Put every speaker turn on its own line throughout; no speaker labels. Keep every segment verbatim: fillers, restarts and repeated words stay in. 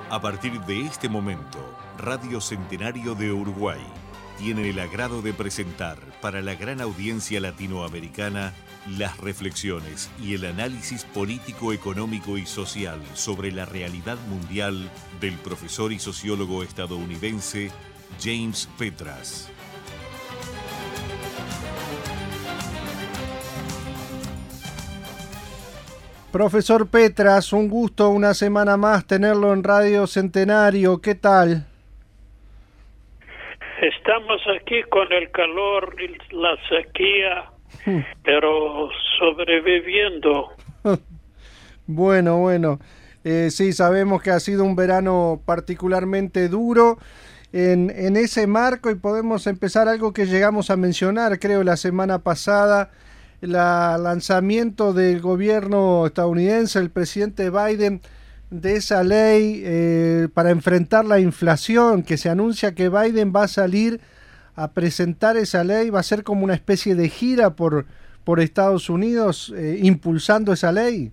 A partir de este momento, Radio Centenario de Uruguay tiene el agrado de presentar para la gran audiencia latinoamericana las reflexiones y el análisis político, económico y social sobre la realidad mundial del profesor y sociólogo estadounidense James Petras.
Profesor Petras, un gusto una semana más tenerlo en Radio Centenario. ¿Qué tal?
Estamos aquí con el calor y la sequía, pero sobreviviendo.
Bueno, bueno. Eh, sí, sabemos que ha sido un verano particularmente duro. En, en ese marco, y podemos empezar algo que llegamos a mencionar, creo, la semana pasada, el lanzamiento del gobierno estadounidense, el presidente Biden, de esa ley eh, para enfrentar la inflación, que se anuncia que Biden va a salir a presentar esa ley, va a ser como una especie de gira por, por Estados Unidos eh, impulsando esa ley.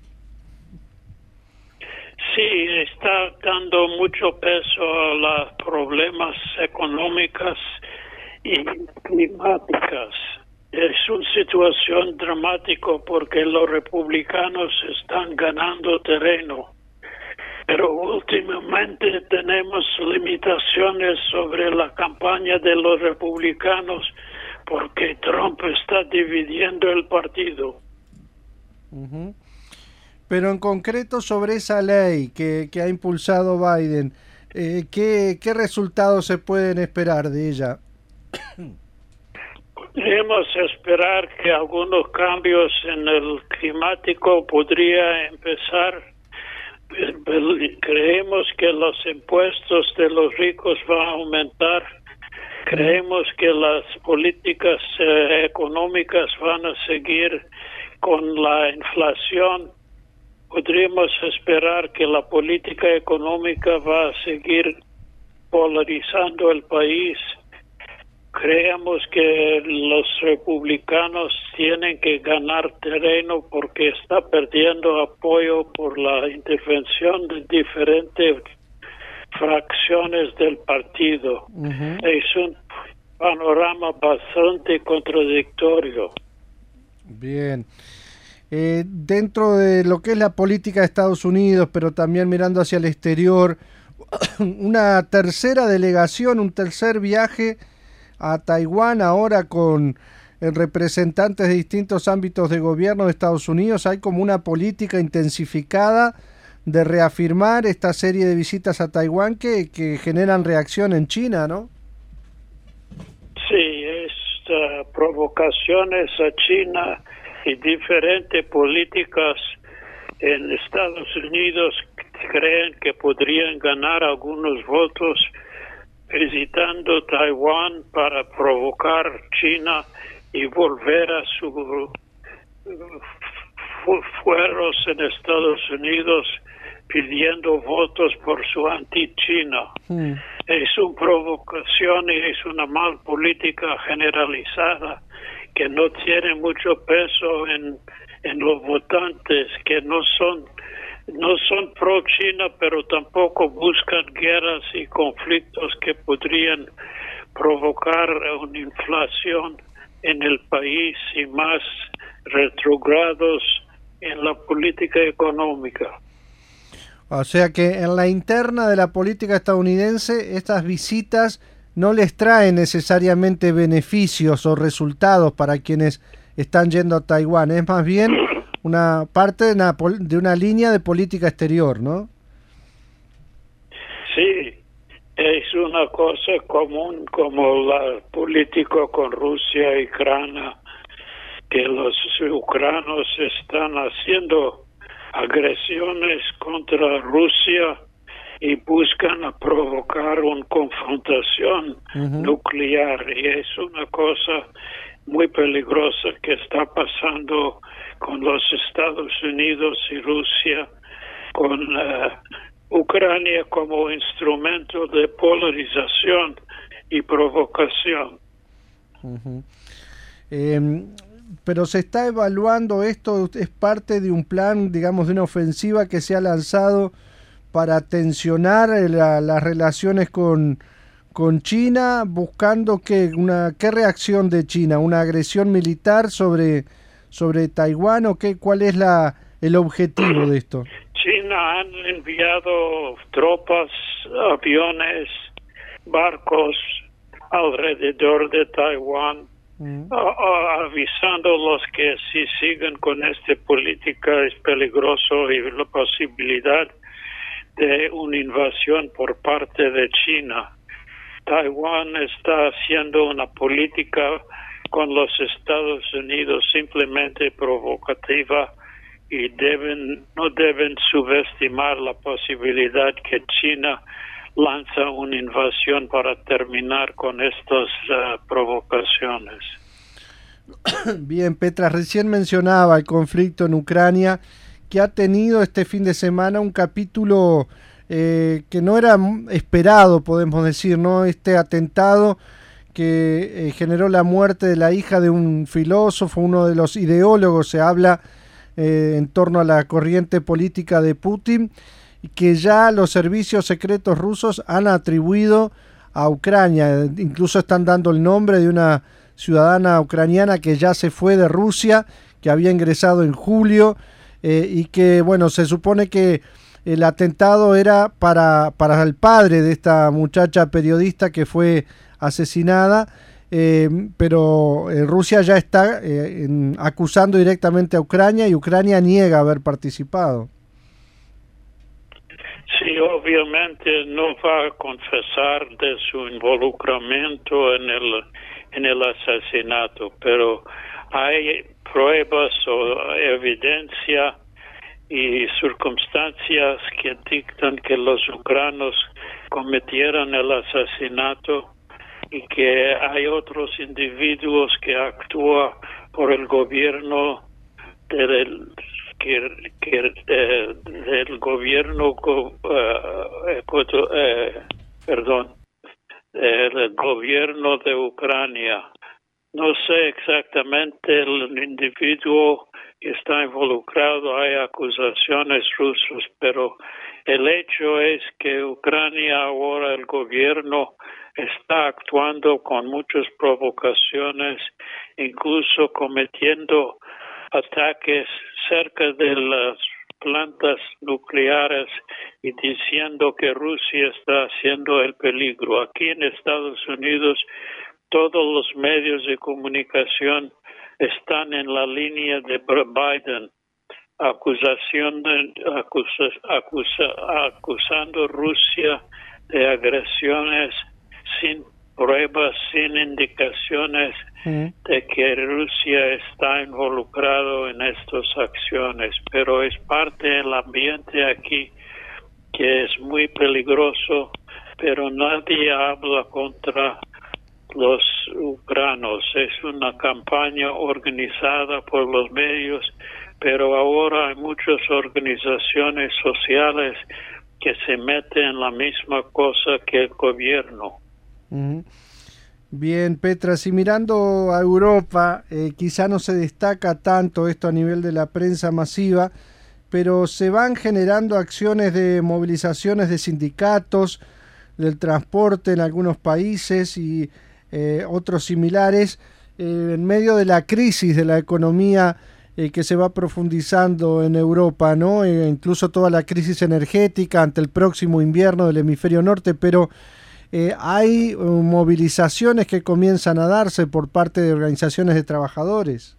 Sí, está dando mucho peso a los problemas económicos y climáticos. Es una situación dramática porque los republicanos están ganando terreno, pero últimamente tenemos limitaciones sobre la campaña de los republicanos porque Trump está dividiendo el partido.
Uh-huh. Pero en concreto sobre esa ley que, que ha impulsado Biden, eh, ¿qué, qué resultados se pueden esperar de ella?
Podemos esperar que algunos cambios en el climático podría empezar. Creemos que los impuestos de los ricos van a aumentar. Creemos que las políticas eh, económicas van a seguir con la inflación. Podríamos esperar que la política económica va a seguir polarizando el país. Creemos que los republicanos tienen que ganar terreno porque está perdiendo apoyo por la intervención de diferentes fracciones del partido. Uh-huh. Es un panorama bastante contradictorio.
Bien. Eh, dentro de lo que es la política de Estados Unidos, pero también mirando hacia el exterior, una tercera delegación, un tercer viaje a Taiwán ahora con representantes de distintos ámbitos de gobierno de Estados Unidos. Hay como una política intensificada de reafirmar esta serie de visitas a Taiwán que, que generan reacción en China, ¿no?
Sí, es uh, provocaciones a China y diferentes políticas en Estados Unidos creen que podrían ganar algunos votos visitando Taiwán para provocar China y volver a sus fueros en Estados Unidos pidiendo votos por su anti-China. Hmm. Es una provocación y es una mal política generalizada que no tiene mucho peso en, en los votantes, que no son no son pro China, pero tampoco buscan guerras y conflictos que podrían provocar una inflación en el país y más retrogrados en la política económica.
O sea que en la interna de la política estadounidense estas visitas no les traen necesariamente beneficios o resultados para quienes están yendo a Taiwán, es más bien una parte de una, de una línea de política exterior, ¿no?
Sí, es una cosa común como la política con Rusia y Ucrania, que los ucranianos están haciendo agresiones contra Rusia y buscan a provocar una confrontación uh-huh. nuclear, y es una cosa muy peligrosa que está pasando con los Estados Unidos y Rusia, con uh, Ucrania como instrumento de polarización y provocación.
Uh-huh. Eh, pero se está evaluando esto, es parte de un plan, digamos, de una ofensiva que se ha lanzado para tensionar la, las relaciones con, con China, buscando que una qué reacción de China, una agresión militar sobre, sobre Taiwán, o qué, cuál es la el objetivo de esto.
China han enviado tropas, aviones, barcos alrededor de Taiwán, mm. a, a, avisándolos que si siguen con esta política es peligroso y la posibilidad de una invasión por parte de China. Taiwán está haciendo una política con los Estados Unidos simplemente provocativa y deben no deben subestimar la posibilidad que China lanza una invasión para terminar con estas uh, provocaciones.
Bien, Petra, recién mencionaba el conflicto en Ucrania, que ha tenido este fin de semana un capítulo eh, que no era esperado, podemos decir, ¿no? Este atentado que eh, generó la muerte de la hija de un filósofo, uno de los ideólogos, se habla eh, en torno a la corriente política de Putin, que ya los servicios secretos rusos han atribuido a Ucrania. Incluso están dando el nombre de una ciudadana ucraniana que ya se fue de Rusia, que había ingresado en julio, eh, y que, bueno, se supone que el atentado era para, para el padre de esta muchacha periodista que fue asesinada, eh, pero eh, Rusia ya está eh, en, acusando directamente a Ucrania, y Ucrania niega haber participado.
Sí, obviamente no va a confesar de su involucramiento en el en el asesinato, pero hay pruebas o evidencia y circunstancias que dictan que los ucranianos cometieron el asesinato y que hay otros individuos que actúan por el gobierno del que, que eh, del gobierno uh, eh, perdón el gobierno de Ucrania. No sé exactamente el individuo que está involucrado, hay acusaciones rusas, pero el hecho es que Ucrania ahora, el gobierno, está actuando con muchas provocaciones, incluso cometiendo ataques cerca de las plantas nucleares y diciendo que Rusia está haciendo el peligro. Aquí en Estados Unidos todos los medios de comunicación están en la línea de Biden, acusación de, acusa, acusa, acusando a Rusia de agresiones sin pruebas, sin indicaciones uh-huh. de que Rusia está involucrado en estas acciones, pero es parte del ambiente aquí que es muy peligroso, pero nadie habla contra los ucranianos. Es una campaña organizada por los medios, pero ahora hay muchas organizaciones sociales que se meten en la misma cosa que el gobierno.
Uh-huh. Bien, Petra, si mirando a Europa, eh, quizá no se destaca tanto esto a nivel de la prensa masiva, pero se van generando acciones de movilizaciones de sindicatos, del transporte en algunos países y eh, otros similares, eh, en medio de la crisis de la economía eh, que se va profundizando en Europa, ¿no? Eh, incluso toda la crisis energética ante el próximo invierno del hemisferio norte, pero Eh, hay uh, movilizaciones que comienzan a darse por parte de organizaciones de trabajadores.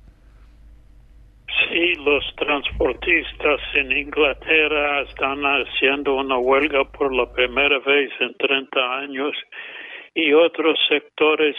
Sí, los transportistas en Inglaterra están haciendo una huelga por la primera vez en treinta años y otros sectores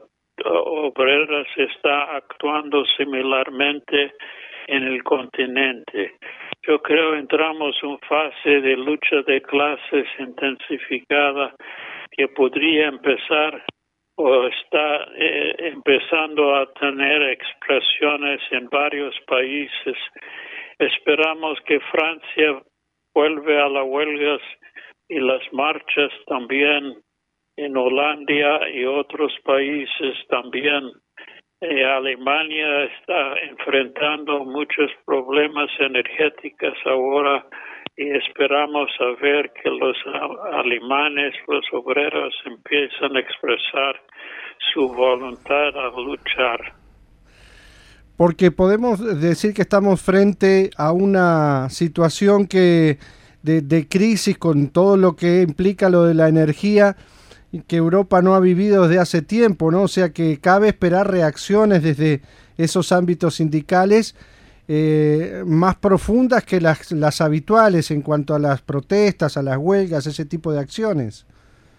obreros están actuando similarmente en el continente. Yo creo que entramos en fase de lucha de clases intensificada que podría empezar o está eh, empezando a tener expresiones en varios países. Esperamos que Francia vuelva a las huelgas y las marchas también en Holanda y otros países también. Eh, Alemania está enfrentando muchos problemas energéticos ahora y esperamos a ver que los alemanes, los obreros, empiezan a expresar su voluntad a luchar.
Porque podemos decir que estamos frente a una situación que de, de crisis con todo lo que implica lo de la energía que Europa no ha vivido desde hace tiempo, ¿no? O sea que cabe esperar reacciones desde esos ámbitos sindicales eh, más profundas que las, las habituales en cuanto a las protestas, a las huelgas, ese tipo de acciones.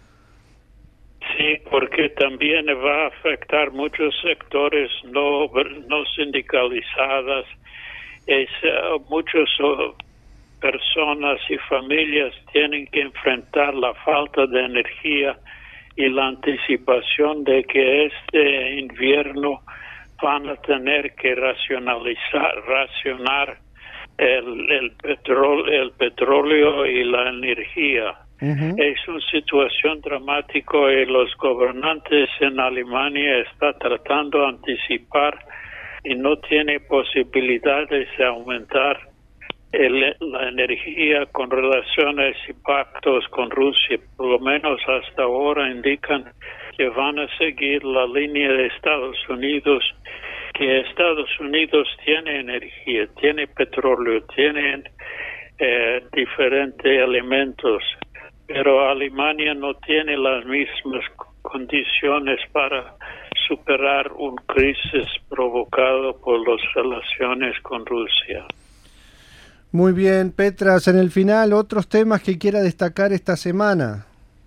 Sí, porque también va a afectar muchos sectores no, no sindicalizadas. Es, uh, muchas uh, personas y familias tienen que enfrentar la falta de energía y la anticipación de que este invierno van a tener que racionalizar, racionar el, el, petróleo, el petróleo y la energía. Uh-huh. Es una situación dramática y los gobernantes en Alemania están tratando de anticipar y no tiene posibilidades de aumentar el, la energía con relaciones y pactos con Rusia. Por lo menos hasta ahora indican que van a seguir la línea de Estados Unidos, que Estados Unidos tiene energía, tiene petróleo, tiene eh, diferentes elementos, pero Alemania no tiene las mismas condiciones para superar una crisis provocada por las relaciones con Rusia.
Muy bien, Petras, en el final, otros temas que quiera destacar esta semana.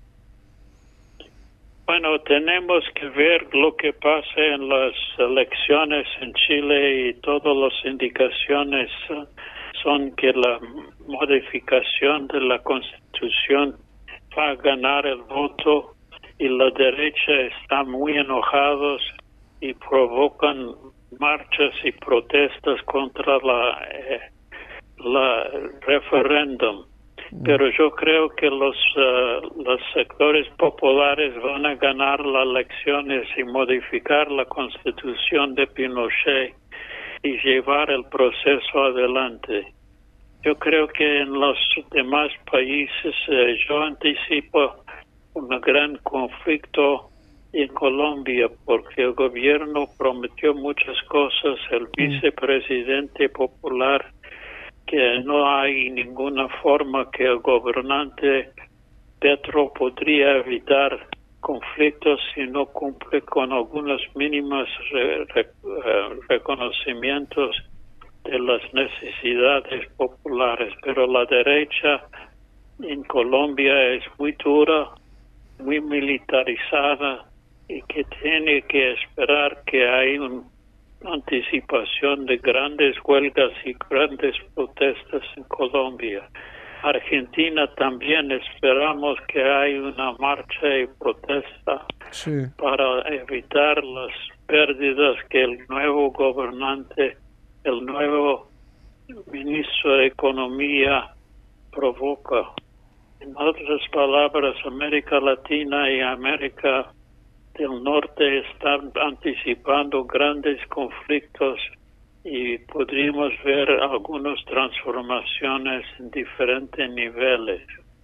Bueno, tenemos que ver lo que pasa en las elecciones en Chile y todas las indicaciones son que la modificación de la Constitución va a ganar el voto y la derecha está muy enojados y provocan marchas y protestas contra la, eh, la referéndum. Pero yo creo que los, uh, los sectores populares van a ganar las elecciones y modificar la Constitución de Pinochet y llevar el proceso adelante. Yo creo que en los demás países eh, yo anticipo un gran conflicto en Colombia porque el gobierno prometió muchas cosas, el vicepresidente popular, que no hay ninguna forma que el gobernante Petro podría evitar conflictos si no cumple con algunos mínimos re, re, uh, reconocimientos de las necesidades populares, pero la derecha en Colombia es muy dura, muy militarizada y que tiene que esperar que hay una anticipación de grandes huelgas y grandes protestas en Colombia. Argentina también esperamos que hay una marcha y protesta sí. para evitar las pérdidas que el nuevo gobernante, el nuevo ministro de Economía provoca. En otras palabras, América Latina y América del Norte están anticipando grandes conflictos y podríamos ver algunas transformaciones en diferentes niveles.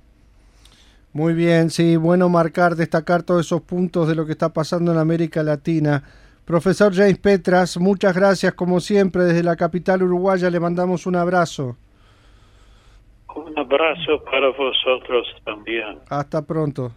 Muy bien, sí, bueno marcar, destacar todos esos puntos de lo que está pasando en América Latina. Profesor James Petras, muchas gracias como siempre desde la capital uruguaya, le mandamos un abrazo.
Un abrazo para vosotros también.
Hasta pronto.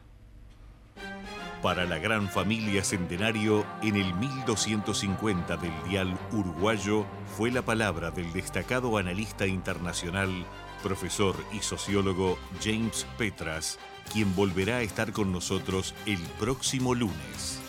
Para la gran familia Centenario, en el mil doscientos cincuenta del dial uruguayo, fue la palabra del destacado analista internacional, profesor y sociólogo James Petras, quien volverá a estar con nosotros el próximo lunes.